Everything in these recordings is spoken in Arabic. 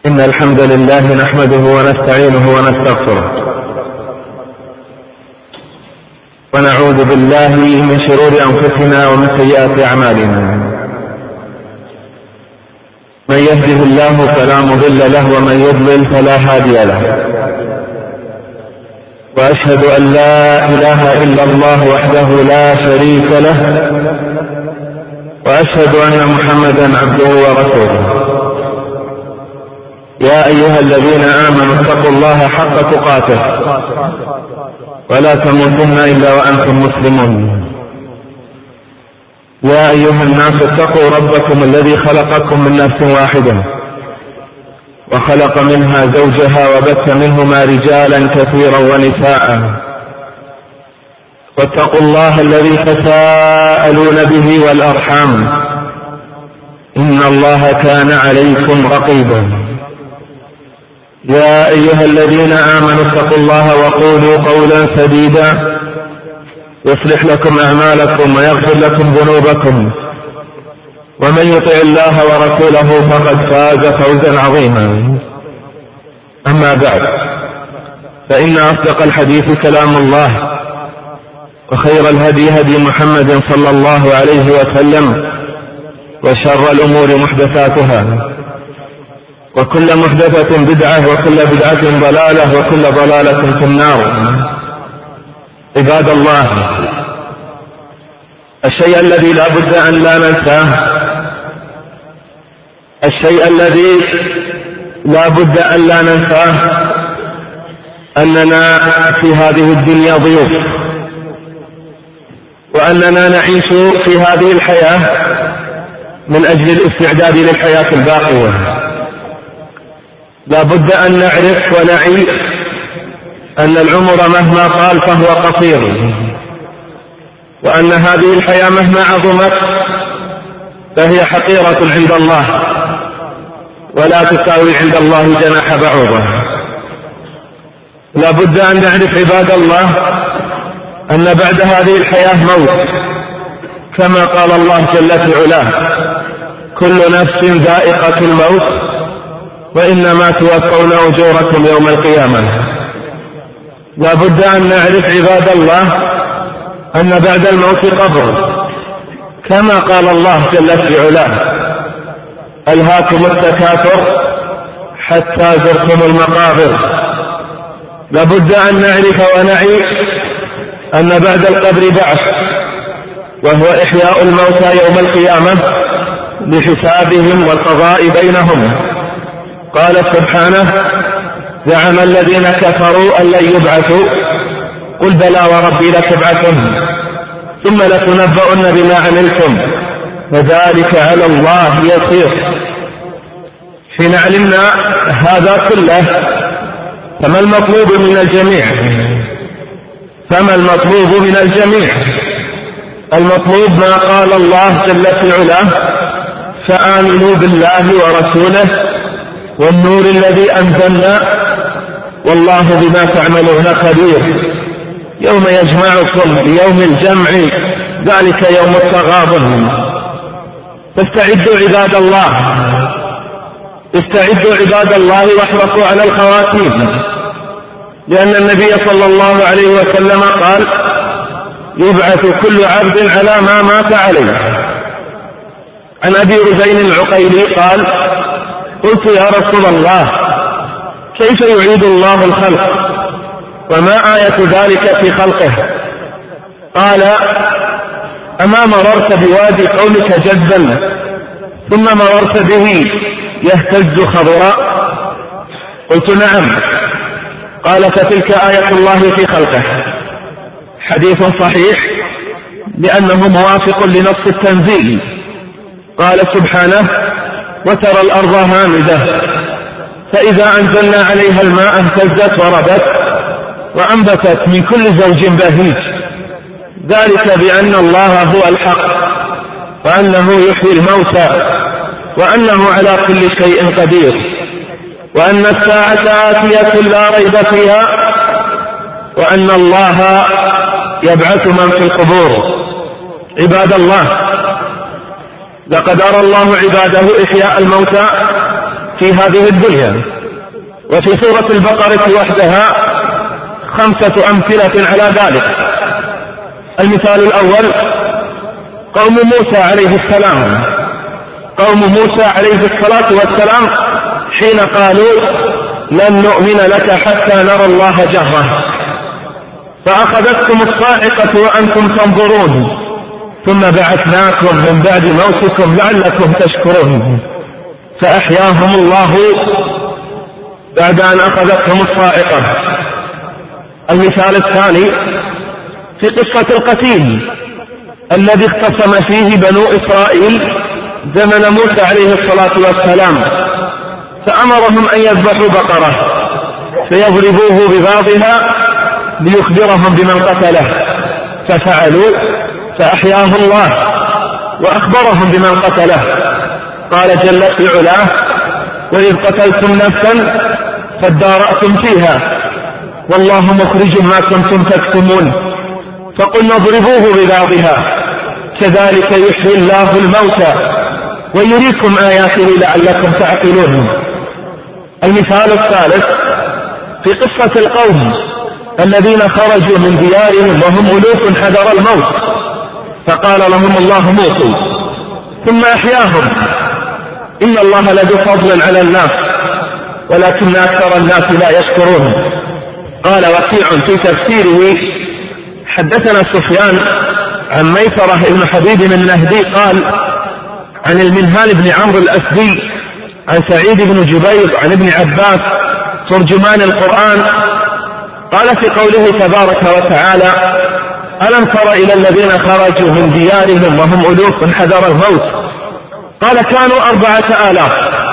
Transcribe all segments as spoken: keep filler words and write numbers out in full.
إن الحمد لله نحمده ونستعينه ونستغفره ونعوذ بالله من شرور أنفسنا ومن سيئات أعمالنا. من يهده الله فلا مضل له ومن يضلل فلا هادي له، وأشهد أن لا إله إلا الله وحده لا شريك له، وأشهد أن محمدا عبده ورسوله. يا أيها الذين آمنوا اتقوا الله حق تقاته ولا تموتن إلا وأنتم مسلمون. يا أيها الناس اتقوا ربكم الذي خلقكم من نفس واحدة وخلق منها زوجها وبث منهما رجالا كثيرا ونساء، واتقوا الله الذي تساءلون به والأرحام إن الله كان عليكم رقيبا. يا أيها الذين آمنوا اتقوا الله وقولوا قولا سديدا يصلح لكم أعمالكم ويغفر لكم ذنوبكم، ومن يطع الله ورسوله فقد فاز فوزا عظيما. أما بعد، فإن أصدق الحديث كلام الله، وخير الهدي هدي محمد صلى الله عليه وسلم، وشر الأمور محدثاتها، وكل محدثة بدعة، وكل بدعة ضلالة، وكل ضلالة في النار. عباد الله، الشيء الذي لا بد أن لا ننساه، الشيء الذي لا بد أن لا ننساه أننا في هذه الدنيا ضيوف، وأننا نعيش في هذه الحياة من أجل الاستعداد للحياة الباقية. لا بد أن نعرف ونعي أن العمر مهما طال فهو قصير، وأن هذه الحياة مهما عظمت فهي حقيرة عند الله، ولا تساوي عند الله جناح بعوضة. لا بد أن نعرف عباد الله أن بعد هذه الحياة موت، كما قال الله جل في علاه: كل نفس ذائقة الموت وإنما توفون أجوركم يوم القيامة. لا بد أن نعرف عباد الله أن بعد الموت قبر، كما قال الله جل في علاه: ألهاكم التكاثر حتى زرتم المقابر. لا بد أن نعرف ونعي أن بعد القبر بعث، وهو إحياء الموتى يوم القيامة لحسابهم والقضاء بينهم. قال سبحانه: زعم الذين كفروا أن لن يبعثوا، قل بلى وربي لتبعثن ثم لتنبؤن بما عملتم وذلك على الله يسير. حين علمنا هذا كله، فما المطلوب من الجميع؟ فما المطلوب من الجميع؟ المطلوب ما قال الله جل في علاه: فآمنوا بالله ورسوله والنور الذي أنزلنا والله بما تعملون خبير. يوم يجمعكم ليوم الجمع ذلك يوم التغابن. فاستعدوا عباد الله، استعدوا عباد الله واحرصوا على الخواتيم، لأن النبي صلى الله عليه وسلم قال: يبعث كل عبد على ما مات عليه. عن أبي رزين العقيلي قال: قلت يا رسول الله، كيف يعيد الله الخلق وما آية ذلك في خلقه؟ قال: أما مررت بوادي قومك جدا ثم مررت به يهتز خضراء؟ قلت نعم. قال: فتلك آية الله في خلقه. حديث صحيح لأنه موافق لنص التنزيل. قال سبحانه: وترى الأرض هامدة فإذا أنزلنا عليها الماء اهتزت وربت وأنبتت من كل زوج بهيج، ذلك بأن الله هو الحق وأنه يحيي الموتى وأنه على كل شيء قدير وأن الساعة آتية لا ريب فيها وأن الله يبعث من في القبور. عباد الله، لقد أرى الله عباده إحياء الموتى في هذه الدنيا. وفي سورة البقرة وحدها خمسة أمثلة على ذلك. المثال الأول قوم موسى عليه السلام. قوم موسى عليه الصلاة والسلام حين قالوا لن نؤمن لك حتى نرى الله جهرة، فأخذتكم الصاعقة وأنتم تنظرون، ثم بعثناكم من بعد موتكم لعلكم تشكرون، فأحياهم الله بعد أن أخذتهم الصاعقة. المثال الثاني في قصة القتيل الذي اختصم فيه بنو إسرائيل زمن موسى عليه الصلاة والسلام، فأمرهم أن يذبحوا بقرة فيضربوه ببعضها ليخبرهم بمن قتله، ففعلوا فأحياه الله وأخبرهم بمن قتله. قال جل في علاه وإذ قتلتم نفسا فادارأتم فيها والله مخرج ما كنتم تكتمون فقلنا اضربوه ببعضها كذلك يحيي الله الموتى ويريكم آياته لعلكم تعقلون. المثال الثالث في قصة القوم الذين خرجوا من ديارهم وهم ألوف حذر الموت، فقال لهم الله موتوا ثم أحياهم. إن الله لذو فضل على الناس ولكن أكثر الناس لا يشكرون. قال وكيع في تفسيره حدثنا سفيان عن ميسرة بن حبيب النهدي قال عن المنهال بن عمرو الأسدي عن سعيد بن جبير عن ابن عباس ترجمان القرآن قال في قوله تبارك وتعالى ألم تر إلى الذين خرجوا من ديارهم وهم ألوف حذر الموت، قال كانوا أربعة آلاف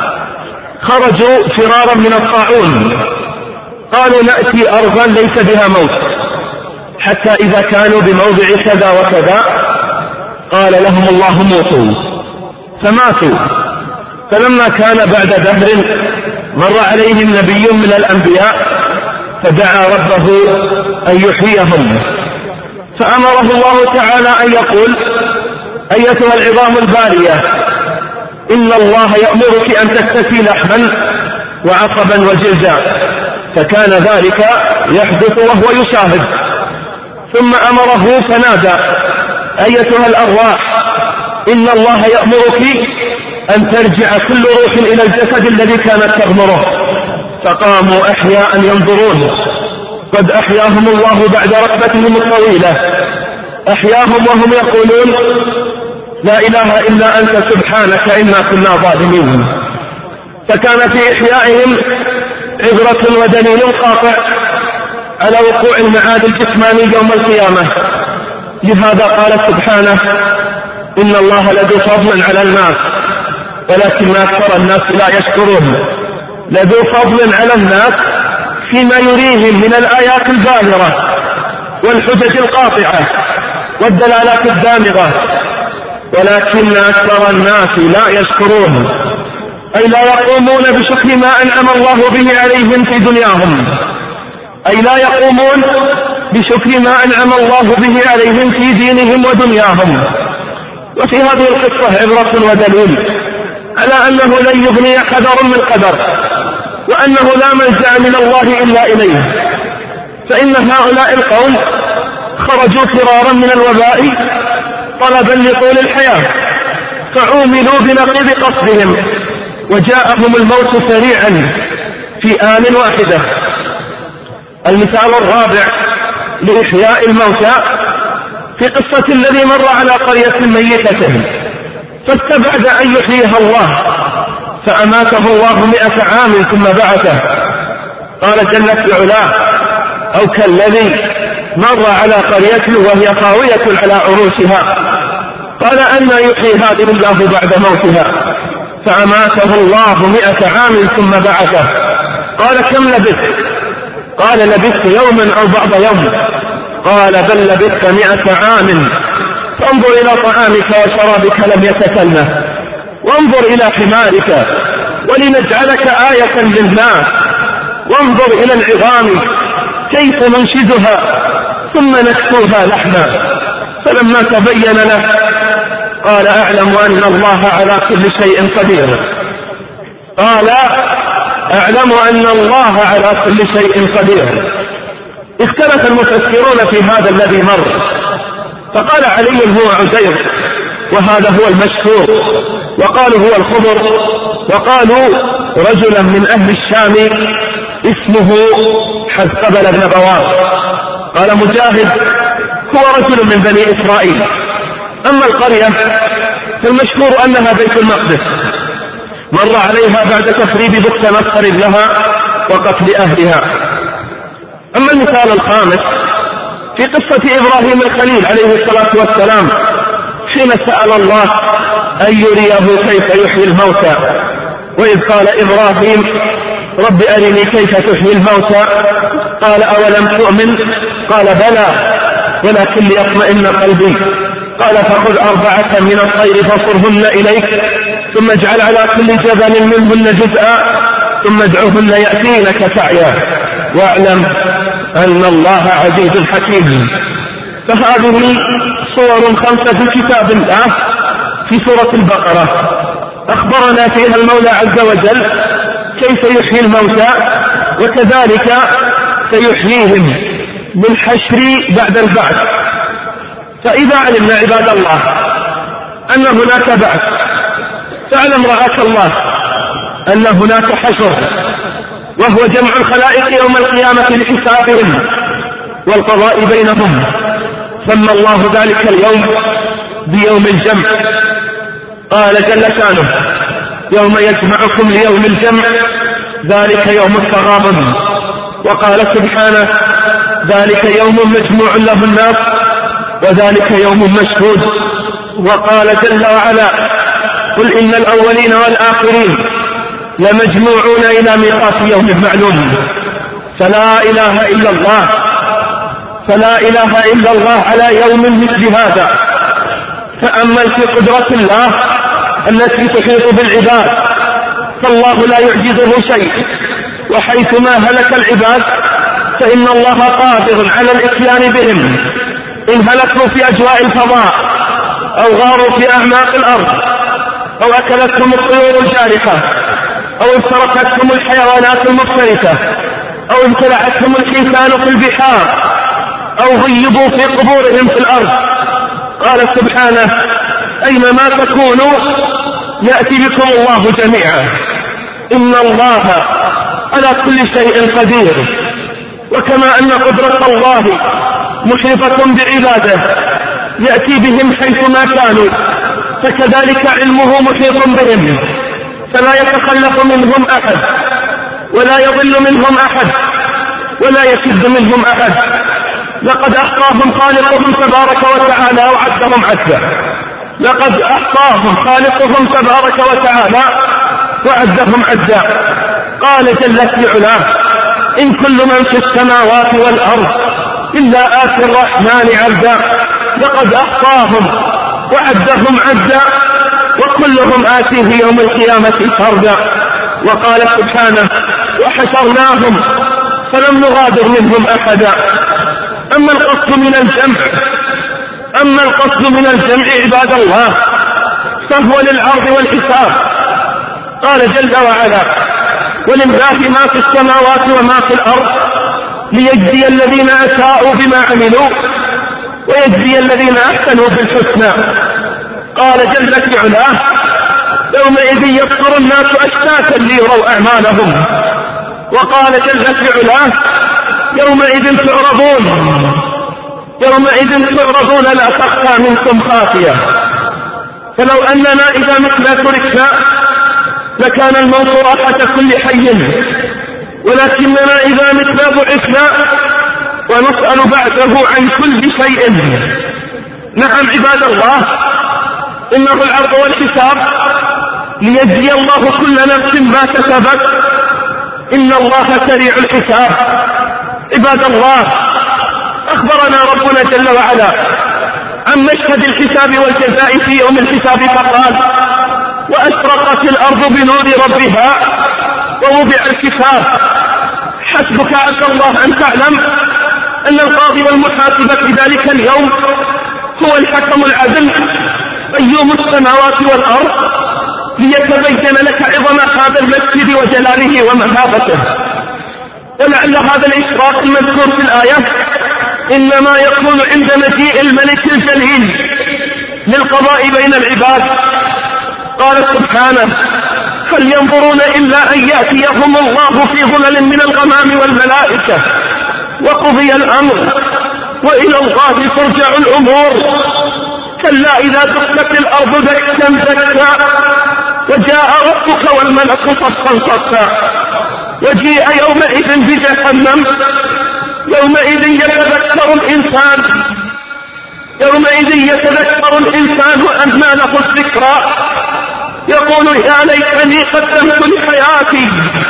خرجوا فرارا من الطاعون، قالوا نأتي أرضا ليس بها موت، حتى إذا كانوا بموضع كذا وكذا قال لهم الله موتوا فماتوا. فلما كان بعد دهر مر عليهم نبي من الأنبياء فدعا ربه أن يحييهم، فأمره الله تعالى أن يقول أيتها العظام البالية إن الله يأمرك أن تكتسي لحما وعصبا وجلدا، فكان ذلك يحدث وهو يشاهد. ثم أمره فنادى أيتها الأرواح إن الله يأمرك أن ترجع كل روح إلى الجسد الذي كانت تغمره، فقاموا أحياء ينظرون قد أحياهم الله بعد ركبتهم الطويلة، أحياهم وهم يقولون لا إله إلا أنت سبحانك إنا كنا ظالمين. فكان في إحيائهم عبرة ودليل قاطع على وقوع المعاد الجسماني يوم القيامة. لهذا قال سبحانه إن الله لذو فضل على الناس ولكن أكثر الناس لا يشكرون. لذو فضل على الناس فيما يريهم من الآيات الباهرة والحجج القاطعة والدلالات الدامغة، ولكن أكثر الناس لا يشكرون، أي لا يقومون بشكر ما أنعم الله به عليهم في دنياهم، أي لا يقومون بشكر ما أنعم الله به عليهم في دينهم ودنياهم. وفي هذه القصة عبرة ودليل على أنه لن يغني حذر من قدر، وأنه لا ملجأ من الله إلا إليه. فإن هؤلاء القوم خرجوا فرارا من الوباء طلبا لطول الحياة، فعوملوا بنقيض قصدهم وجاءهم الموت سريعا في آن واحدة. المثال الرابع لإحياء الموتى في قصة الذي مر على قرية ميتة فاستبعد أن يحييها الله فأماته الله مئة عام ثم بعثه. قال جل في علاه أو كالذي مر على قرية وهي خاوية على عروشها قال أن يحيي هذه الله بعد موتها فأماته الله مئة عام ثم بعثه. قال كم لبثت؟ قال لبثت يوما أو بعض يوم. قال بل لبثت مئة عام فانظر إلى طعامك وشرابك لم يتسنه وانظر إلى حمارك ولنجعلك آية للناس وانظر إلى العظام كيف ننشدها ثم نكسوها لحما. فلما تبين له قال أعلم أن الله على كل شيء قدير. قال أعلم أن الله على كل شيء قدير. اختلف المفسرون في هذا الذي مر، فقال علي هو عزير وهذا هو المشهور، وقالوا هو الخضر، وقالوا رجلا من أهل الشام اسمه حزقبل بن بوار. قال مجاهد هو رجل من بني إسرائيل. أما القرية فالمشهور أنها بيت المقدس، مر عليها بعد تخريب بخت نصر لها وقتل أهلها. أما المثال الخامس في قصة إبراهيم الخليل عليه الصلاة والسلام حين سأل الله أن يريه كيف يحيي الموتى، وإذ قال إبراهيم رب أرني كيف تحيي الموتى، قال أولم تؤمن؟ قال بلى ولكن ليطمئن قلبي. قال فخذ أربعة من الطير فصرهن إليك ثم اجعل على كل جبل منهن جزءا ثم ادعوهن يأتينك سعيا واعلم أن الله عزيز حكيم. فهذه صور خمسة في كتاب الله في سورة البقرة أخبرنا فيها المولى عز وجل كيف يحيي الموتى، وكذلك سيحييهم بالحشر بعد البعث. فإذا علمنا عباد الله أن هناك بعث، فاعلم رعاك الله أن هناك حشر، وهو جمع الخلائق يوم القيامة لحسابهم والقضاء بينهم. سمى الله ذلك اليوم بيوم الجمع، قال جل شانه يوم يجمعكم ليوم الجمع ذلك يوم التغابن. وقال سبحانه ذلك يوم مجموع له الناس وذلك يوم مشهود. وقال جل وعلا قل إن الأولين والآخرين لمجموعون إلى ميقات يوم معلوم. فلا إله إلا الله فلا إله إلا الله على يوم مثل هذا. تأمل في قدرة الله التي تحيط بالعباد، فالله لا يعجزه شيء، وحيثما هلك العباد فإن الله قادر على الإتيان بهم. إن هلكوا في أجواء الفضاء أو غاروا في أعماق الأرض أو أكلتهم الطيور الجارحة أو افترقتهم الحيوانات المفترسة أو ابتلعتهم الحيتان في البحار أو غيبوا في قبورهم في الأرض. قال سبحانه أينما تكونوا يأتي بكم الله جميعا إن الله على كل شيء قدير. وكما أن قدرة الله محيطة بعباده يأتي بهم حيثما كانوا، فكذلك علمه محيط بهم فلا يتخلف منهم أحد ولا يضل منهم أحد ولا يكد منهم أحد. لقد أحصاهم خالقهم تبارك وتعالى وعدهم عدا لقد أحصاهم خالقهم تبارك وتعالى وعدهم عدا. قال جل في علاه إن كل من في السماوات والأرض إلا آتي الرحمن عبدا لقد أحصاهم وعدهم عدا وكلهم آتيه يوم القيامة فردا. وقال سبحانه وحشرناهم فلم نغادر منهم أحدا. أما القصد من الجمع أما القصد من الجمع عباد الله فهو للعرض والحساب. قال جل وعلا ولله ما في السماوات وما في الأرض ليجزي الذين أساءوا بما عملوا ويجزي الذين أحسنوا بالحسنى. قال جل في علاه يومئذ يصدر الناس أشتاتا ليروا أعمالهم. وقال جل في علاه يومئذ تعرضون يومئذ تعرضون لا تخفى منكم خافية. فلو أننا إذا متنا تركنا لكان الموت راحة كل حي، ولكننا إذا متنا بعثنا ونسأل بعده عن كل شيء. نعم عباد الله إنه العرض والحساب ليجزي الله كل نفس ما كسبت إن الله سريع الحساب. عباد الله أخبرنا ربنا جل وعلا عن مشهد الحساب والجزاء في يوم الحساب فقال وأشرقت الأرض بنور ربها ووضع الكتاب. حسبك عسى الله أن تعلم أن القاضي والمحاسب في ذلك اليوم هو الحكم العدل قيوم السماوات والأرض ليتبين لك عظم هذا المسجد وجلاله ومهابته. ولعل هذا الإشراق المذكور في الآية إنما يكون عند مجيء الملك الجليل للقضاء بين العباد. قال سبحانه: هل ينظرون إلا أن يأتيهم الله في ظلل من الغمام والملائكة وقضي الأمر وإلى الله ترجع الأمور. كلا إذا دكت الأرض دكا دكا وجاء ربك والملك صفا صفا وجيء يومئذ بجهنم. يومئذ يتذكر الإنسان يومئذ يتذكر الإنسان أنى له الذكرى يقول يا ليتني قدمت لحياتي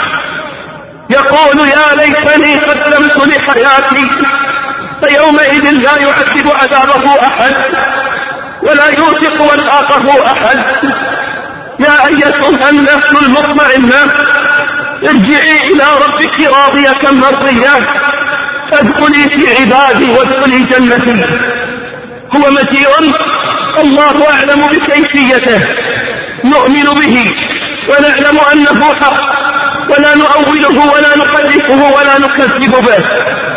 يقول يا ليتني قدمت لحياتي فيومئذ لا يعذب عذابه أحد ولا يوثق وثاقه أحد. يا أيتها النفس المطمئنة ارجعي إلى ربك راضية مرضية فادخلي في عبادي وادخلي جنتي. هو مجيء الله أعلم بكيفيته، نؤمن به ونعلم أنه حق ولا نؤوله ولا نحرفه ولا نكذب به.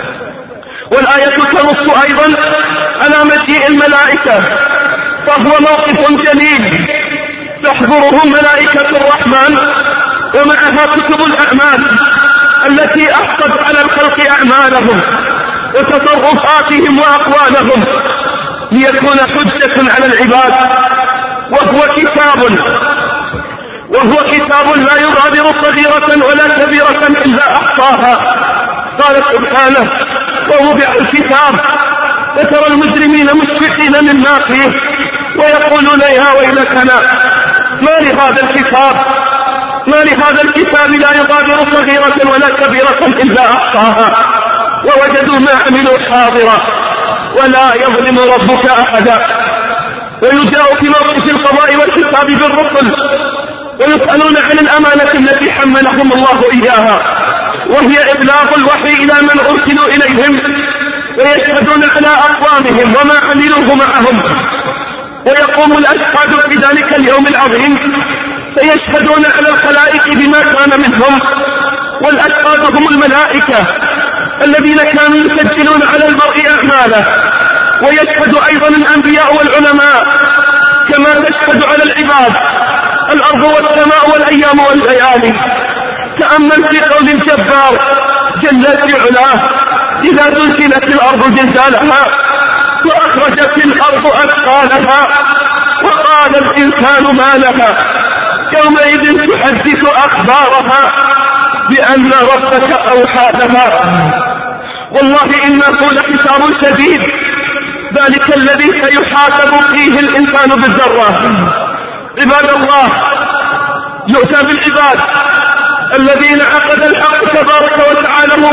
والآية تنص أيضا على مجيء الملائكة، فهو موقف جليل تحضرهم ملائكة الرحمن ومعها كتب الأعمال التي أحصت على الخلق أعمالهم وتصرفاتهم وأقوالهم ليكون حجة على العباد. وهو كتاب وهو كتاب لا يغادر صغيرة ولا كبيرة إلا أحصاها. قال سبحانه: ووضع الكتاب فترى المجرمين مشفقين مما فيه ويقولون يا ويلتنا ما لهذا الكتاب ما لهذا الكتاب لا يغادر صغيرة ولا كبيرة إلا أحصاها ووجدوا ما عملوا حاضرا ولا يظلم ربك أحدا. ويجاء في موقف القضاء والحساب بالرسل ويسألون عن الأمانة التي حملهم الله إياها، وهي إبلاغ الوحي إلى من أرسلوا إليهم، ويشهدون على أقوامهم وما عملوه معهم. ويقوم الأشهاد في ذلك اليوم العظيم فيشهدون على الخلائق بما كان منهم، والأشهاد هم الملائكة الذين كانوا يسجلون على المرء أعماله. ويشهد أيضا الأنبياء والعلماء كما تشهد على العباد الأرض والسماء والأيام والليالي. تأمل في قول الجبار جل في علاه: إذا زلزلت الأرض زلزالها وأخرجت الأرض أثقالها وقال الإنسان ما لها يومئذ تحدث أخبارها بأن ربك أوحى لها. والله إنه لحساب شديد، ذلك الذي سيحاسب فيه الإنسان بالذرة. عباد الله، يؤتى بالعباد الذين عقد الحق تبارك وتعالى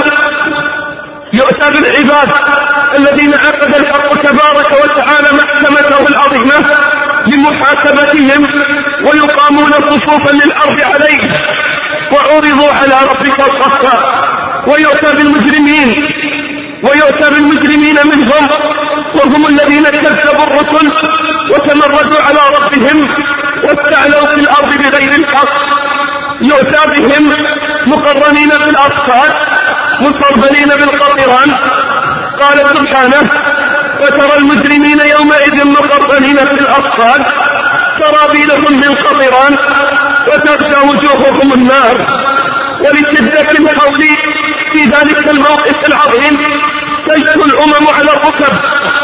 يؤتى بالعباد الذين عقد الحق تبارك وتعالى محكمته العظيمة لمحاسبتهم ويقامون صفوفا للأرض عليه وعرضوا على ربك الصفا. ويؤتى بالمجرمين ويؤتى بالمجرمين منهم وهم الذين كذبوا الرسل وتمردوا على ربهم واستعلوا في الأرض بغير الحق. يؤتى بهم مقرنين بالأصفاد مصربلين بالقطران. قال سبحانه: وترى المجرمين يومئذ مقرنين في الأصفاد سرابيلهم من قطران وتغشى وجوههم النار. ولشدة الحول في ذلك الموقف العظيم تجثو الأمم على الركب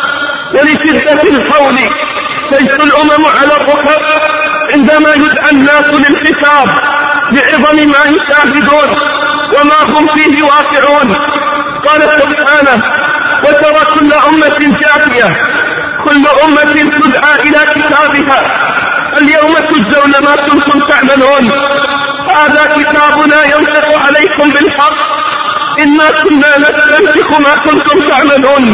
ولشدة الحول تجثو الأمم على الركب عندما يدعى الناس للحساب بعظم ما يشاهدون وما هم فيه واقعون. قال سبحانه: وترى كل أمة جاثية كل أمة تدعى إلى كتابها اليوم تجزون ما كنتم تعملون هذا كتابنا ينطق عليكم بالحق إنا كنا نستنسخ ما كنتم تعملون.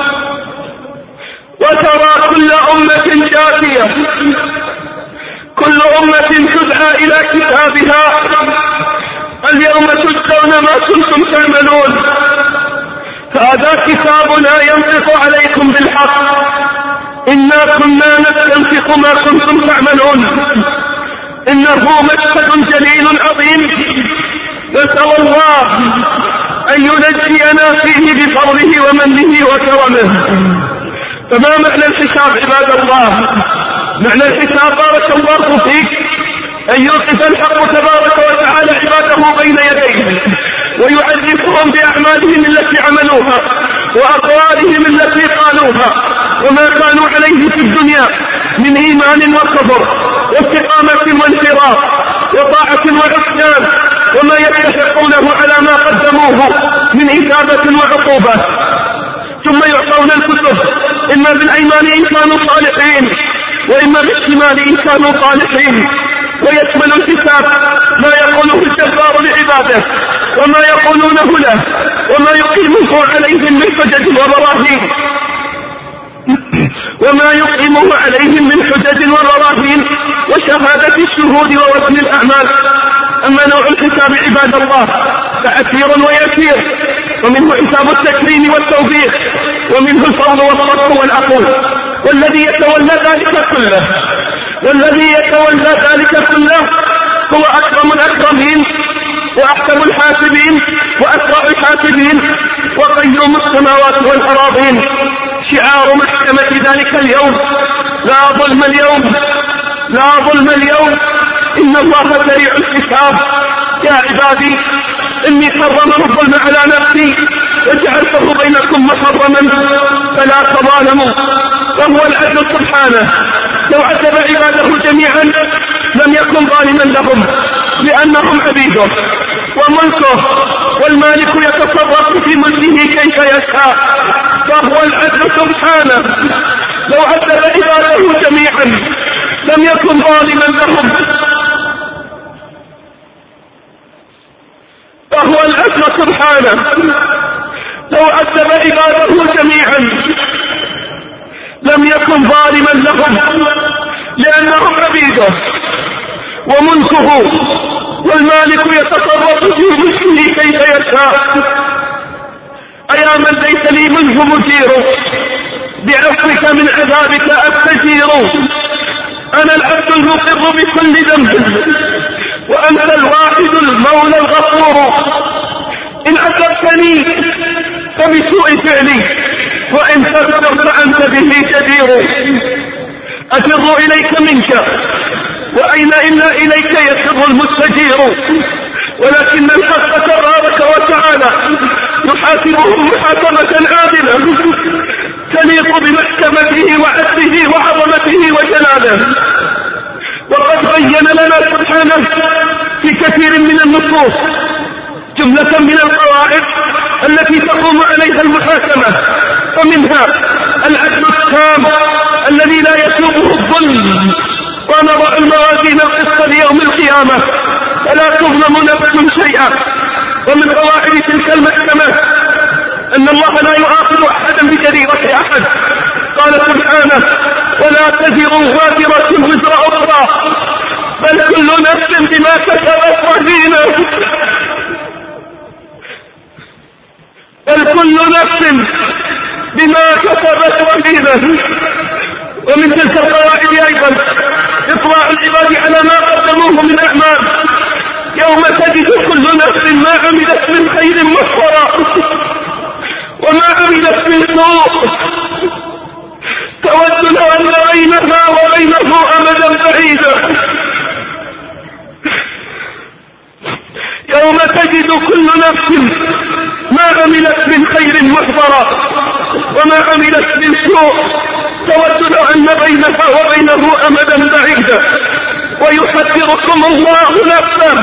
وترى كل أمة جاثية كل أمة تدعى إلى كتابها اليوم تجزون ما كنتم تعملون هذا كتابنا ينطق عليكم بالحق إنا كنا نستنسخ ما كنتم تعملون. إنه مشهد جليل عظيم، نسأل الله أن ينجينا فيه بفضله ومنه وكرمه. فما معنى الحساب عباد الله؟ معنى الحساب بارك الله فيك أن يوقف الحق تبارك وتعالى عباده بين يديه ويعرفهم بأعمالهم التي عملوها وأقوالهم التي قالوها وما كانوا عليه في الدنيا من إيمان وكفر واستقامة وانحراف وطاعة وعصيان، وما يستحقونه على ما قدموه من إثابة وعقوبة. ثم يعطون الكتب إما بالأيمان إن كانوا صالحين وإما بالشمال إن كانوا صالحين، ويشمل الحساب ما يقوله الجبار لعباده وما يقولونه له وما يقيمه عليهم من حجج وبراهين وما يقيمه عليهم من حجج وبراهين وشهادة الشهود ووزن الأعمال. أما نوع الحساب عباد الله فعسير ويسير، ومنه حساب التكريم والتوبيخ، ومنه الفضل والصدق والعقول. والذي يتولى ذلك كله والذي يتولى ذلك كله هو أكرم الأكرمين وأحكم الحاسبين وأسرع الحاسبين وقيوم السماوات والأراضين. شعار محكمة ذلك اليوم لا ظلم اليوم لا ظلم اليوم إن الله سريع الحساب. يا عبادي إني حرم الظلم على نفسي وجعلته بينكم محرما فلا تظالموا، وهو العدل سبحانه. لو عذب عباده جميعا لم يكن ظالما لهم لأنهم عبيده وملكه، والمالك يتصرف في ملكه كيف يشاء، فهو العدل سبحانه. لو عذب عباده جميعا لم يكن ظالما لهم، فهو العدل سبحانه. لو عذب عباده جميعا لم يكن ظالما لهم لأنهم عبيده وملكه، والمالك يتصرف في ملكه كيف يشاء. أيا من ليس لي منه مجير بعفوك من عذابك أستجير. أنا العبد المقر بكل ذنب وأنت الواحد المولى الغفور. إن عذبتني فبسوء فعلي وإن تغفر فأنت به جدير. أفر إليك منك وأين إلا إليك يفر المستجير، ولكن الحق تبارك وتعالى يحاسبه محاكمة عادلة تليق بمحكمته وعدله وعظمته وجلاله. وقد بين لنا سبحانه في كثير من النصوص جملة من القواعد التي تقوم عليها المحاكمة، ومنها العدل التام الذي لا يسوغه الظلم. ونضع الموازين القسط ليوم القيامة فلا تظلم نفس شيئا. ومن قواعد تلك المحكمة أن الله لا يؤاخذ أحدا بجريرة أحد. قال سبحانه ولا تزر وازرة وزر أخرى بل كل نفس بما كسبت رهينة بل كل نفس بما كسبت رهينة. ومن تلك القواعد أيضا إطلاع العباد على ما قدموه من أعمال، يوم تجد كل نفس ما عملت من خير محضرا وما عملت من سوء تود لو أن بينها وبينه أمدا بعيدا. يوم تجد كل نفس ما عملت من خير محضرا وما عملت من سوء تود لو أن بينها وبينه أمدا بعيدا. ويحذركم الله نفسه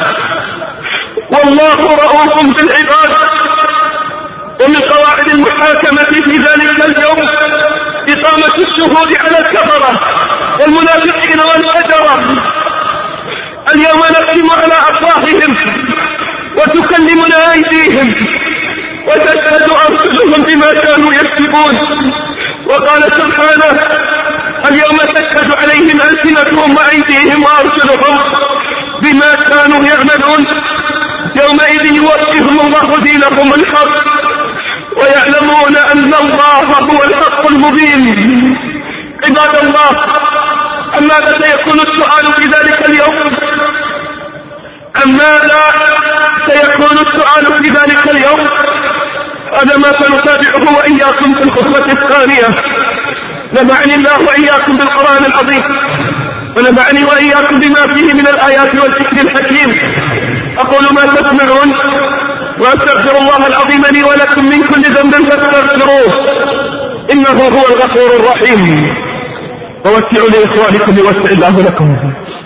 والله رؤوف بالعباد. ومن قواعد المحاكمة في ذلك اليوم إقامة الشهود على الكفرة والمنافقين والفجرة. اليوم نختم على أفواههم وتكلمنا أيديهم وتشهد أرجلهم بما كانوا يكسبون. وقال سبحانه اليوم تشهد عليهم ألسنتهم وأيديهم وأرجلهم بما كانوا يعملون. يومئذ يوفيهم الله دينهم الحق ويعلمون أن الله هو الحق المبين. عباد الله عن ماذا سيكون السؤال في ذلك اليوم؟ عن ماذا سيكون السؤال في ذلك اليوم؟ هذا ما سنتابعه وإياكم في الخطبة الثانية. نفعني الله وإياكم بالقرآن العظيم، ونفعني وإياكم بما فيه من الآيات والذكر الحكيم. أقول ما تسمعون وأستغفر الله العظيم لي ولكم من كل ذنب فاستغفروه إنه هو الغفور الرحيم. ووسعوا لإخوانكم يوسع الله لكم.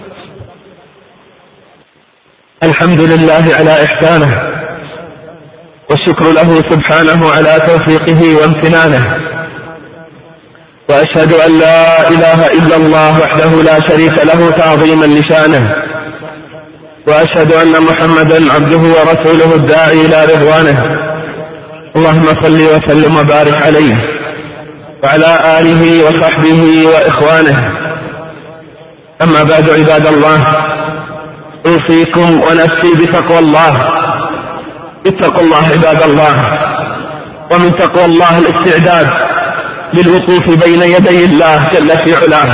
الحمد لله على إحسانه، والشكر له سبحانه على توفيقه وامتنانه، وأشهد أن لا إله إلا الله وحده لا شريك له تعظيما لشانه، وأشهد أن محمدا عبده ورسوله الداعي إلى رضوانه. اللهم صل وسلم وبارك عليه وعلى آله وصحبه وإخوانه. أما بعد، عباد الله، أوصيكم ونفسي بتقوى الله. اتقوا الله عباد الله، ومن تقوى الله الاستعداد للوقوف بين يدي الله جل في علاه.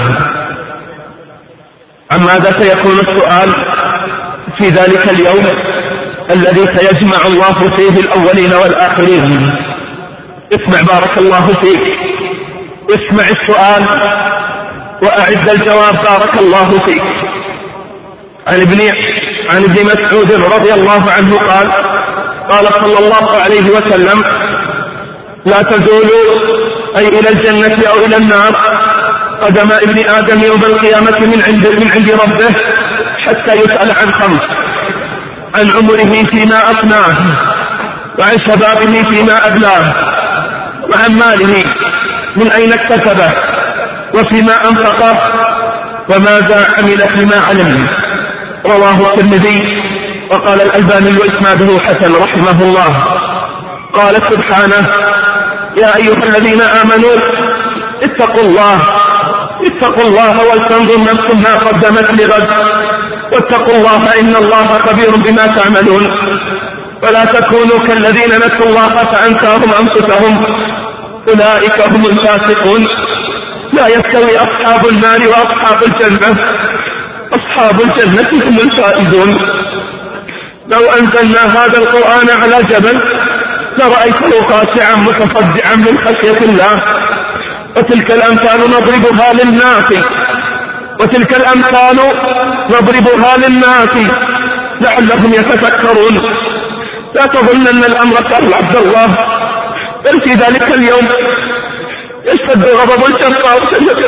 عن ماذا سيكون السؤال في ذلك اليوم الذي سيجمع الله فيه الأولين والآخرين؟ اسمع بارك الله فيك، اسمع السؤال وأعد الجواب بارك الله فيك. عن ابن عن ابن مسعود رضي الله عنه قال قال صلى الله عليه وسلم: لا تزول أي إلى الجنة أو إلى النار قدم ابن آدم يوم القيامة من عند من عند ربه حتى يسأل عن خمس: عن عمره فيما أفناه، وعن شبابه فيما أبلاه، وعن ماله من أين اكتسبه، وفيما أنفقه، وماذا عمل فيما علم. رواه الترمذي، وقال الألباني وإسناده حسن رحمه الله. قال سبحانه: يا أيها الذين آمنوا اتقوا الله اتقوا الله ولتنظر نفس ما قدمت لغد واتقوا الله إن الله خبير بما تعملون. ولا تكونوا كالذين نسوا الله فأنساهم أنفسهم أولئك هم الفاسقون. لا يستوي أصحاب النار وأصحاب الجنة، أصحاب الجنة هم الفائزون. لو أنزلنا هذا القرآن على جبل لرأيته خاشعا متصدعا من خشية الله. وتلك الأمثال نضربها للناس وتلك الأمثال نضربها للناس لعلهم يتفكرون. لا تظن أن الأمر سهل عبد الله، بل في ذلك اليوم يشتد غضب الجبار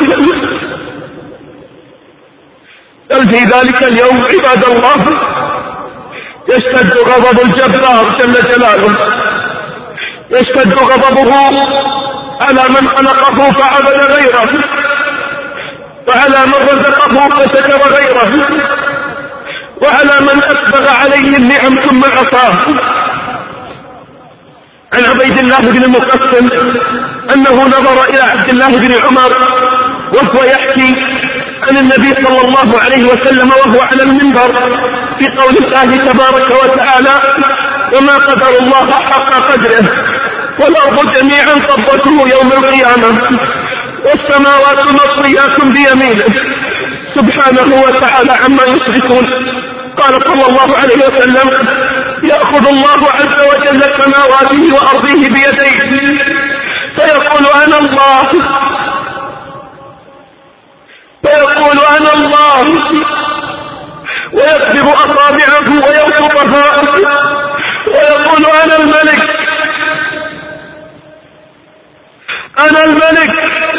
بل في ذلك اليوم عباد الله يشتد غضب الجبار جل جلاله، يشتد غضبه على من خلقه فعبد غيره، وعلى من رزقه فشكر غيره، وعلى من أسبغ عليه النعم ثم عصاه. عن عبيد الله بن المقسم أنه نظر إلى عبد الله بن عمر وهو يحكي عن النبي صلى الله عليه وسلم وهو على المنبر في قول الله تبارك وتعالى: وما قدر الله حق قدره والأرض جميعا قبضته يوم القيامة والسماوات مطويات بيمينه سبحانه وتعالى عما يشركون. قال صلى الله عليه وسلم: يأخذ الله عز وجل سماواته وأرضه بيديه فيقول: أنا الله، فيقول: أنا الله، ويقبض أصابعه ويبسطها ويقول: أنا الملك، أنا الملك.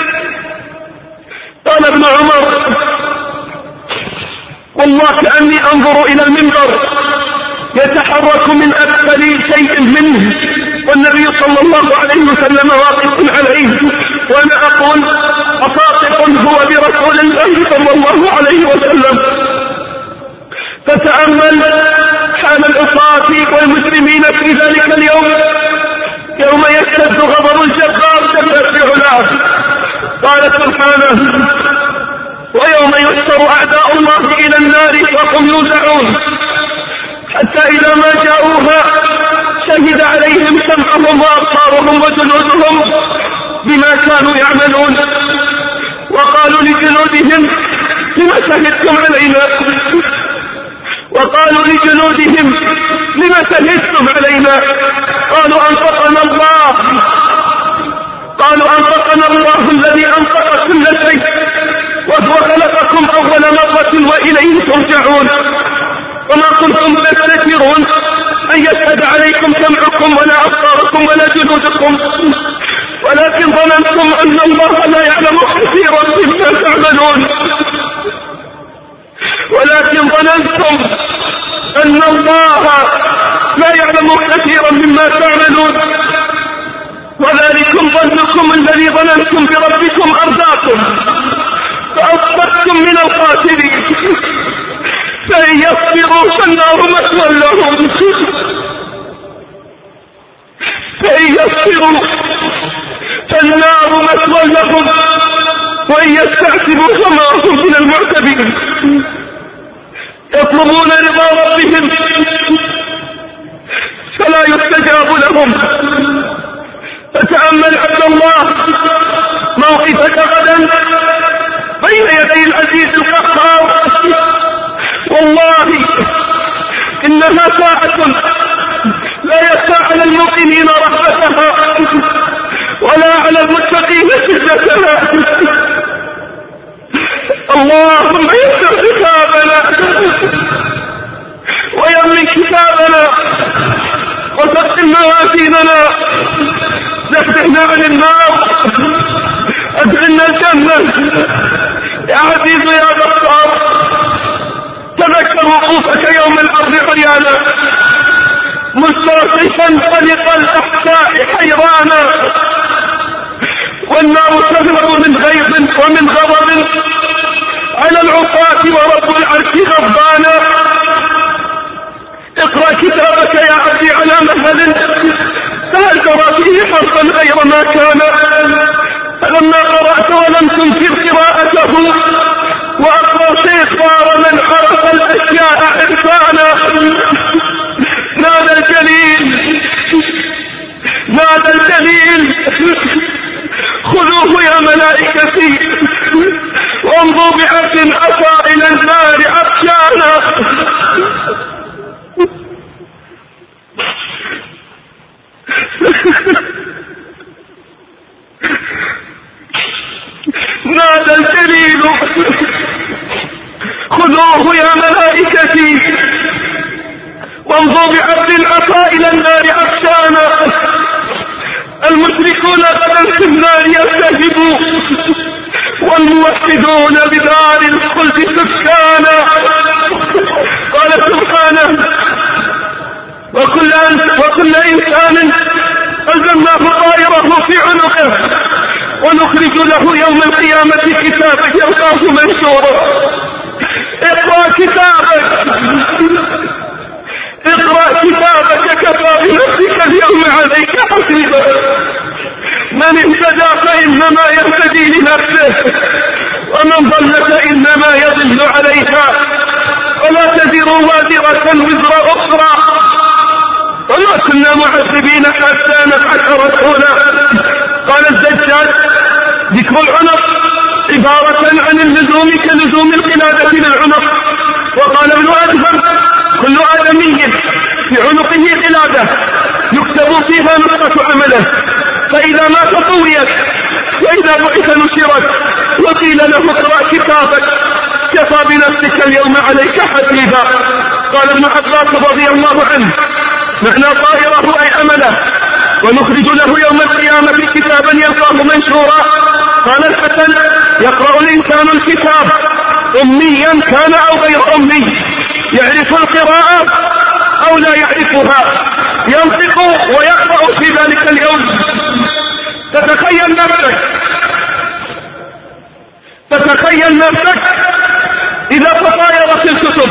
قال ابن عمر: والله كأني أنظر إلى المنبر يتحرك من أسفل شيء منه والنبي صلى الله عليه وسلم واقف عليه، وأنا أقول: أصادق هو برسول الله صلى الله عليه وسلم. فتأمل حال العصاة والمسلمين في ذلك اليوم، يوم يشتد غضب الجبار جل في علاه. قال سبحانه: ويوم يحشر أعداء الله إلى النار وهم يوزعون حتى إذا ما جاءوها شهد عليهم سمعهم وأبصارهم وجلودهم بما كانوا يعملون، وقالوا لجلودهم لم شهدتم علينا؟ وقالوا لجنودهم لم شهدتم علينا؟ قالوا أنطقنا الله قالوا أنطقنا الله الذي أنطق كل شيء وهو خلقكم أول مرة وإليه ترجعون. وما كنتم تستكبرون أن يشهد عليكم سمعكم ولا أبصاركم ولا جلودكم ولكن ظننتم أن الله لا يعلم كثيرا مما تعملون ولكن ظننتم أن الله لا يعلم كثيرا مما تعملون وذلكم ظنكم الذي ظننتم بربكم أرداكم فأصبحتم من الخاسرين. فإن يصبروا فالنار مثوى لهم فإن يصبروا فالنار مثوى لهم وإن يستعتبوا فما هم من المعتبين. يطلبون رضا ربهم فلا يستجاب لهم. فتأمل عبد الله موقفك غدا بين يدي العزيز القهار. والله إنها ساعة لا يخفى على المؤمنين رحمتها ولا على المتقين شدتها. اللهم يسر كتابنا ويمن كتابنا وسقم موازيننا زحزحنا عن النار ادخلنا الجنة يا عزيز يا غفار. تذكر وقوفك يوم الأرض عريانا مسترخصا قلق الأحشاء حيرانا والنار تغلب من غيظ ومن غضب على العصاة ورب العرش غضبانا. اقرأ كتابك يا عبدي على مهل فهل ترى فيه حرفا غير ما كان. فلما قرأت ولم تنكر قراءته وأقرأ صار من عرف الأشياء إنسانا. نادى الجليل نادى الجليل خذوه يا ملائكتي وامضوا بعبد أتى إلى النار عطشانا. نادى الجليل خذوه يا ملائكتي وامضوا بعبد أتى إلى النار عطشانا. المشركون غدا في النار يرتهبون والموحدون بدار الخلد سكانا. قال سبحانه وكل, وكل إنسان ألزمناه طائره في عنقه ونخرج له يوم القيامة كتابا يلقاه منشورا. اقرأ كتابك اقرأ كتابك كفى بنفسك اليوم عليك حسيبا. من اهتدى فإنما يهتدي لنفسه ومن ضل فإنما يضل عليها ولا تزر وازرة وزر أخرى وما كنا معذبين حتى نبعث رسولا. قال الزجاج ذكر العنق عبارة عن اللزوم كلزوم القلادة للعنق. وقال ابن أدهم كل آدمي في عنقه قلادة يكتب فيها نسخة عمله فإذا مات طويت وإذا بعث نشرت وقيل له اقرأ كتابك كفى بنفسك اليوم عليك حسيبا. قال ابن عباس رضي الله عنه معنى طائره أي أمله ونخرج له يوم القيامة كتابا يلقاه منشورا. قال الحسن يقرأ الإنسان الكتاب أميا كان أو غير أمي يعرف القراءة أو لا يعرفها ينطق ويقرأ في ذلك اليوم. تتخيل نفسك تتخيل نفسك إذا تطايرت الكتب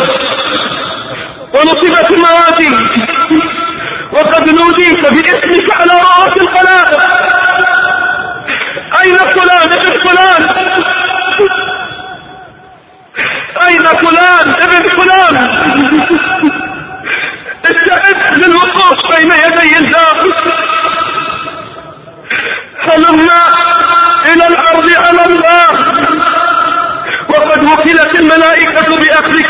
ونصبت الموازين وقد نوديت باسمك على رؤوس الخلائق. أين فلان ابن فلان أين فلان ابن فلان. استعد للوقوف بين يدي الله. هلما إلى الأرض على الله وقد وكلت الملائكة بأخذك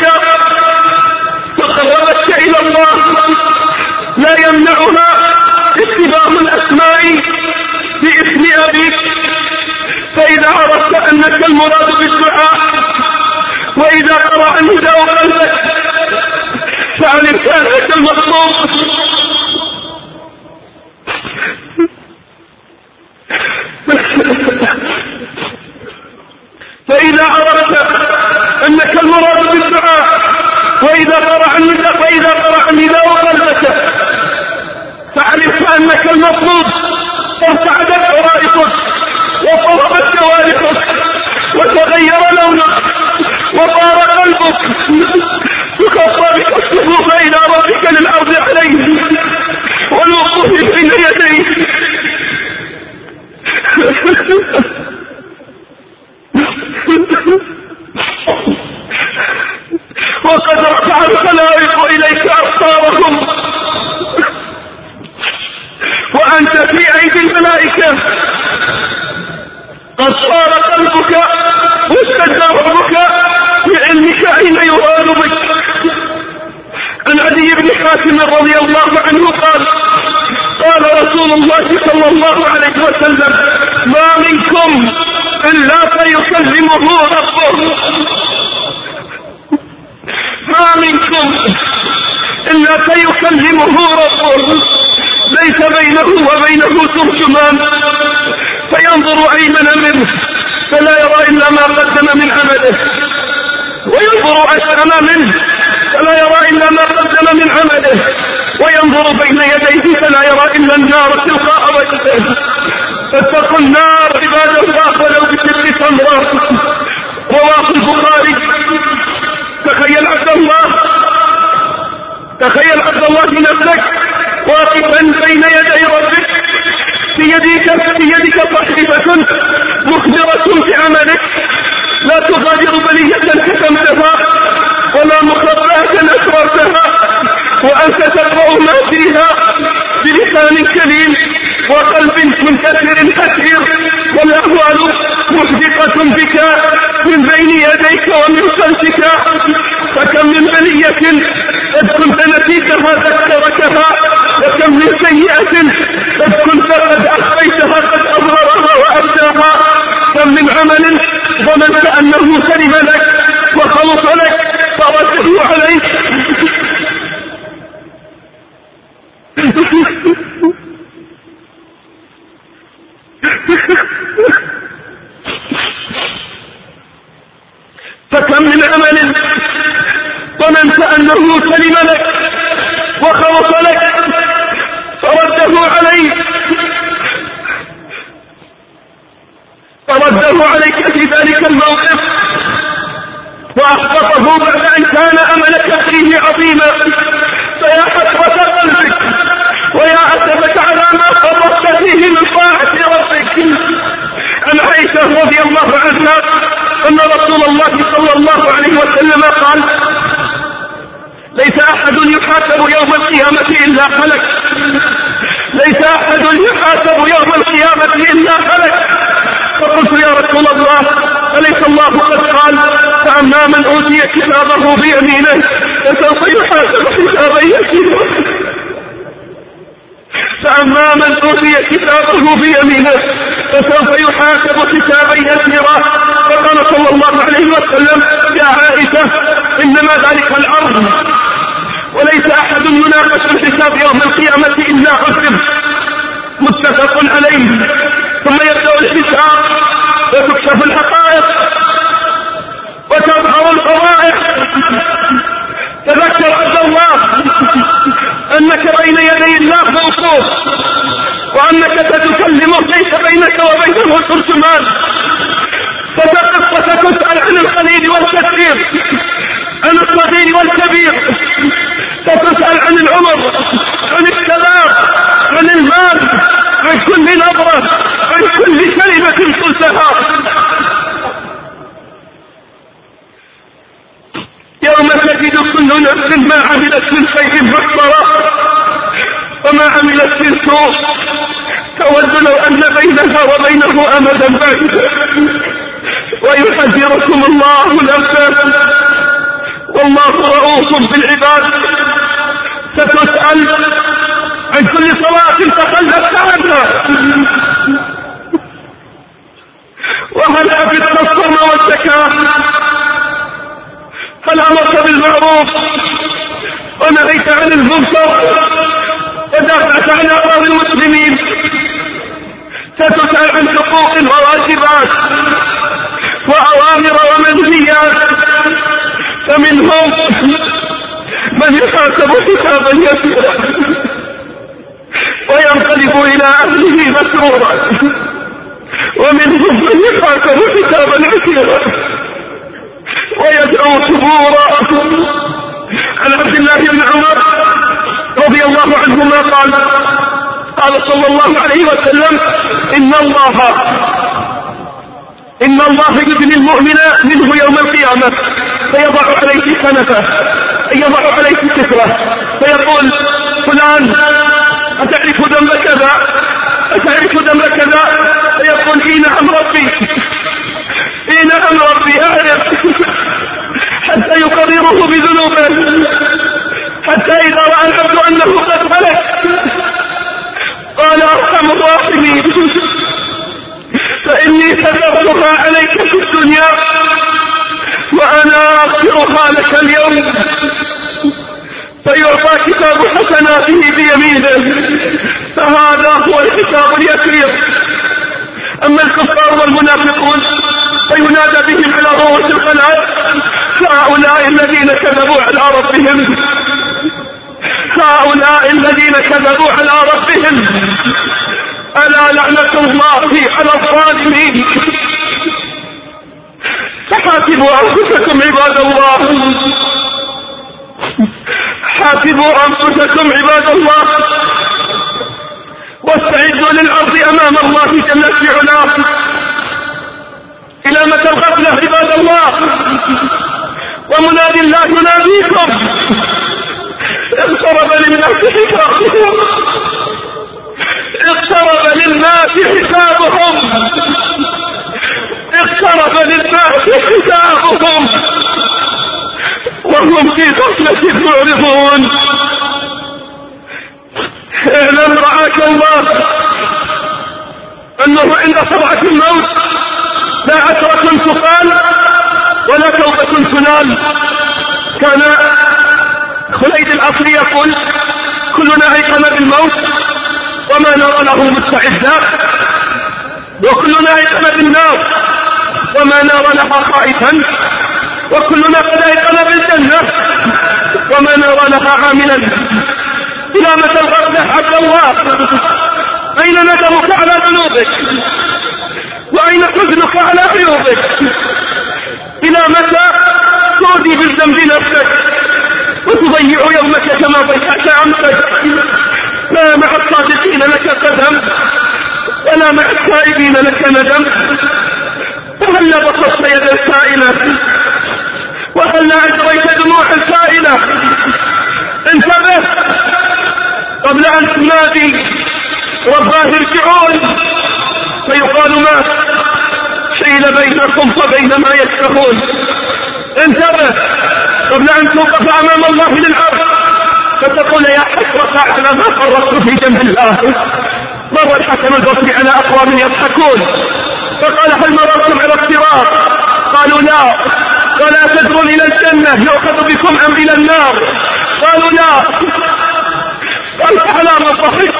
وقربتك إلى الله لا يمنعها اتباع الأسماء باسم أبيك. فإذا عرفت أنك المراد بالدعاء وإذا قرأ النداء قلبك فعلمت أنك المطلوب. فإذا عرفت أنك المراد بالدعاء وإذا قرأ النداء وإذا قرأ النداء قلبك فعلمت أنك المطلوب. فارتعدت حرائقك وطربت جوارحك وتغير لونك وطار قلبك تخطى بك الصفوف إلى ربك للعرض عليه والوقوف بين يديه. وقد رفع الخلائق إليك أبصارهم وأنت في أيدي الملائكة. قد صار قلبك واشتد ربك بعلمك أين يراد بك. عن عدي بن حاتم رضي الله عنه قال قال رسول الله صلى الله عليه وسلم ما منكم إلا فيكلمه ربه ما منكم إلا فيكلمه ربه ليس بينه وبينه ترجمان فينظر أيمن منه فلا يرى إلا ما قدم من عمله وينظر أشأم منه فلا يرى إلا ما قدم من عمله وينظر بين يديه فلا يرى إلا النار تلقاء وجهه. فاتقوا النار عباد الله ولو بشق تمرة. رواه البخاري. تخيل عبد الله تخيل عبد الله نفسك واقفا بين يدي ربك بيدك بيدك صحيفة مخبرة بعملك لا تغادر بلية كتمتها ولا مخبأة أسررتها وأنت تقرأ ما فيها بلسان كريم وقلب منكسر حسير والأهوال محدقة بك من بين يديك ومن خلفك. فكم من بلية قد كنت نسيتها قد تركها وكم من سيئة قد كنت قد أخفيتها قد أظهرها وأبداها. كم من عمل ظننت أنه سلم لك وخلص لك فرده عليك. فكم من عمل ظننت أنه سلم لك وخلص لك فرده عليك فرده عليك في ذلك الموقف وأحبطه بعد أن كان أملك فيه عظيما. فيا حسرة قلبك ويا أسفك على ما فرطت فيه من طاعة ربك. عن عائشة رضي الله عنها أن رسول الله صلى الله عليه وسلم قال ليس أحد يحاسب يوم القيامة إلا هلك ليس أحد يحاسب يوم القيامة إلا هلك. فقلت يا رسول الله أليس الله قد قال فأما من أوتي كتابه بيمينه فسوف يحاسب حسابا يسيرا فأما من أوتي كتابه بيمينه فسوف يحاسب حسابا يسيرا. فقال صلى الله عليه وسلم يا عائشة إنما ذلك الأرض وليس أحد يناقش الحساب يوم القيامة إلا عذب. متفق عليه. ثم يبدأ الحساب وتكشف الحقائق وتظهر الفضائح. تذكر عبد الله أنك بين يدي الله موصوف وأنك ستكلمه ليس بينك وبينه ترجمان. فتقف وستسأل عن القليل والكثير عن الصغير والكبير. ستسأل عن العمر عن الشباب عن المال عن كل نظرة عن كل كلمة قلتها. يوم تجد كل نفس ما عملت من شيء محضرا وما عملت من سوء تود لو أن بينها وبينه أمدا بعيدا ويحذركم الله نفسه، والله رؤوف بالعباد. ستسأل عن كل صلاة تخلفت عنها، وهل حفظت الصوم والزكاة؟ هل أمرت بالمعروف ونهيت عن المنكر ودافعت عن أعراض المسلمين؟ ستسأل عن حقوق وواجبات وأوامر ومنهيات، فمنهم من يحاسب حسابا يسيرا وينقلب إلى أهله مسرورا، ومنهم من يحاسب حسابا عسيرا ويدعو ثبورا. عن عبد الله بن عمر رضي الله عنهما قال قال صلى الله عليه وسلم: إن الله إن الله يدني المؤمن منه يوم القيامة فيضع عليه كنفه، يضع عليه ستره، فيقول: فلان أتعرف ذنب كذا؟ أتعرف ذنب كذا؟ فيقول: إي نعم ربي، إي نعم ربي أعرف، حتى يقرره بذنوبه، حتى إذا رأى العبد أنه قد هلك قال: أرحم الراحمين، فإني سترتها عليك في الدنيا وأنا أغفرها لك اليوم. فيعطى كتاب حسناته بيمينه، فهذا هو الحساب اليسير. أما الكفار والمنافقون فينادى بهم على رؤوس الخلائق: هؤلاء الذين كذبوا على ربهم، هؤلاء الذين كذبوا على ربهم، ألا لعنة الله على الظالمين. فحاسبوا أنفسكم عباد الله، حاسبوا أنفسكم عباد الله، واستعدوا للعرض أمام الله جل في علاه. إلى متى الغفلة عباد الله؟ ومنادي الله يناديكم: اقترب للناس حسابهم، اقترب للناس حسابهم، اقترب للناس حسابهم وهم في غفلة معرضون. اعلم رعاك الله أنه عند صرعة الموت لا عثرة تقال ولا توبة تنال. كان خليد الأصلي يقول: كلنا أيقن بالموت وما نرى له مستعدا، وكلنا أيقن بالنار وما نرى لها خائفا، وكلنا قد أيقن بالجنة وما نرى لها عاملا. إلى متى الغفلة عبد الله؟ أين ندمك على ذنوبك؟ وأين حزنك على عيوبك؟ إلى متى تؤذي بالذنب نفسك وتضيع يومك كما ضيعت أمسك؟ لا مع الصادقين لك قدم ولا مع التائبين لك ندم. وهل بسطت يد السائلة وهل أجريت دموع السائلة؟ انتبه قبل أن تنادي رباه ارجعون فيقال: ما شيل بينكم وبين ما يشتهون. انتبه قبل أن توقف أمام الله للعرض فتقول: يا حسرة على ما فرطت في جنب الله. مر الحسن البصري على أقوام يضحكون فقال: هل مررتم على الصراط؟ قالوا: لا. ولا تدرون إلى الجنة يؤخذ بكم أم إلى النار؟ قالوا: لا. قال: فعلى ما ضحك؟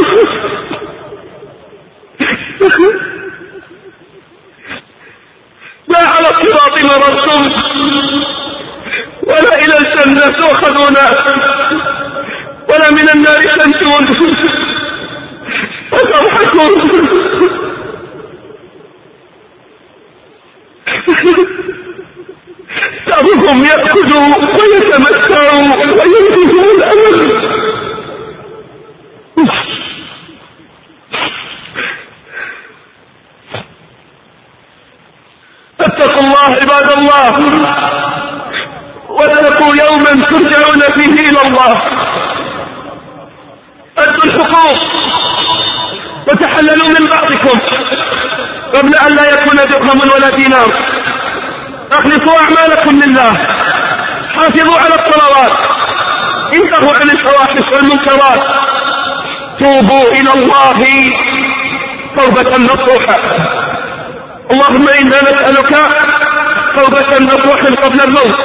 لا على الصراط مررتم ولا إلى الجنة تؤخذون ولا من النار تنجون وتضحكون. ترهم يأكلوا ويتمتعوا وينتهوا الأمل. اتقوا الله عباد الله، واتقوا يوما ترجعون فيه إلى الله. أدوا الحقوق وتحللوا من بعضكم قبل أن لا يكون درهم ولا دينار. أخلصوا أعمالكم لله، حافظوا على الصلوات، انتهوا عن الفواحش والمنكرات، توبوا إلى الله توبة نصوحة. اللهم إنا نسألك توبة نصوحا قبل الموت،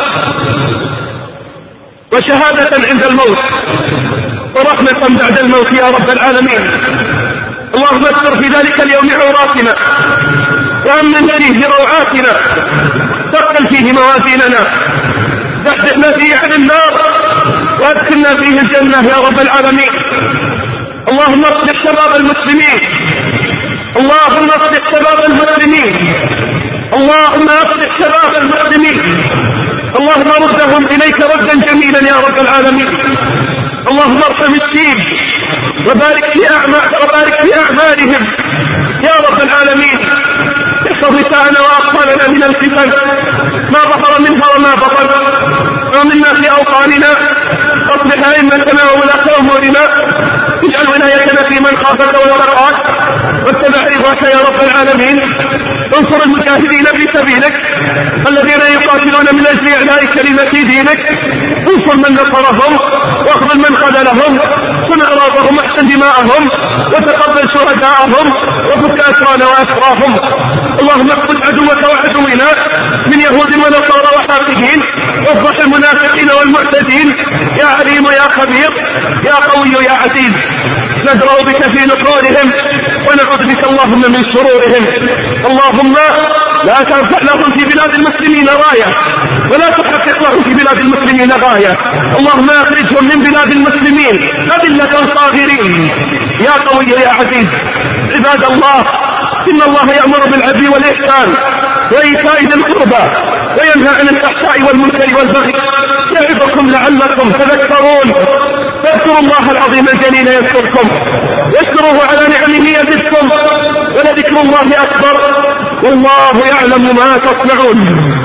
وشهادة عند الموت، ورحمة بعد الموت يا رب العالمين. اللهم استر في ذلك اليوم عوراتنا، وأمن فيه روعاتنا، ثقل فيه موازيننا، زحزحنا فيه عن النار، وادخلنا فيه الجنة يا رب العالمين. اللهم اصلح شباب المسلمين، اللهم اصلح شباب المسلمين، اللهم اصلح شباب المسلمين، اللهم ردهم إليك ردا جميلا يا رب العالمين. اللهم ارحم الشيب وبارك في أعمال وبارك في أعمالهم يا رب العالمين. احفظ نساءنا وأطفالنا من الفتن ما ظهر منها وما بطن، ومنا في أوطاننا، اصلح أئمتنا وولاة أمورنا، اجعل ولايتنا في من خافك واتقاك واتبع رضاك يا رب العالمين. انصر المجاهدين في سبيلك الذين يقاتلون من أجل إعلاء كلمة دينك، انصر من نصرهم واخذل من خذلهم، صن أراضهم واحسن دماءهم وتقبل شهداءهم وفك أسرانا وأسراهم. اللهم اقتل عدوك وعدونا من يهود ونصارى وحاقدين، وافضح المنافقين والمعتدين يا عليم يا خبير يا قوي يا عزيز. ندرأ بك في نحورهم ونعوذ بك اللهم من شرورهم. اللهم لا ترفع لهم في بلاد المسلمين راية، ولا تحقق لهم في بلاد المسلمين غاية. اللهم اخرجهم من بلاد المسلمين أذلة صاغرين يا قوي يا عزيز. عباد الله، إن الله يأمر بالعدل والإحسان وإيتاء ذي القربى وينهى عن الفحشاء والمنكر والبغي، يعظكم لعلكم تذكرون. فاذكروا الله العظيم الجليل يذكركم، واشكروه على نعمه يزدكم، ولذكر الله أكبر، والله يعلم ما تصنعون.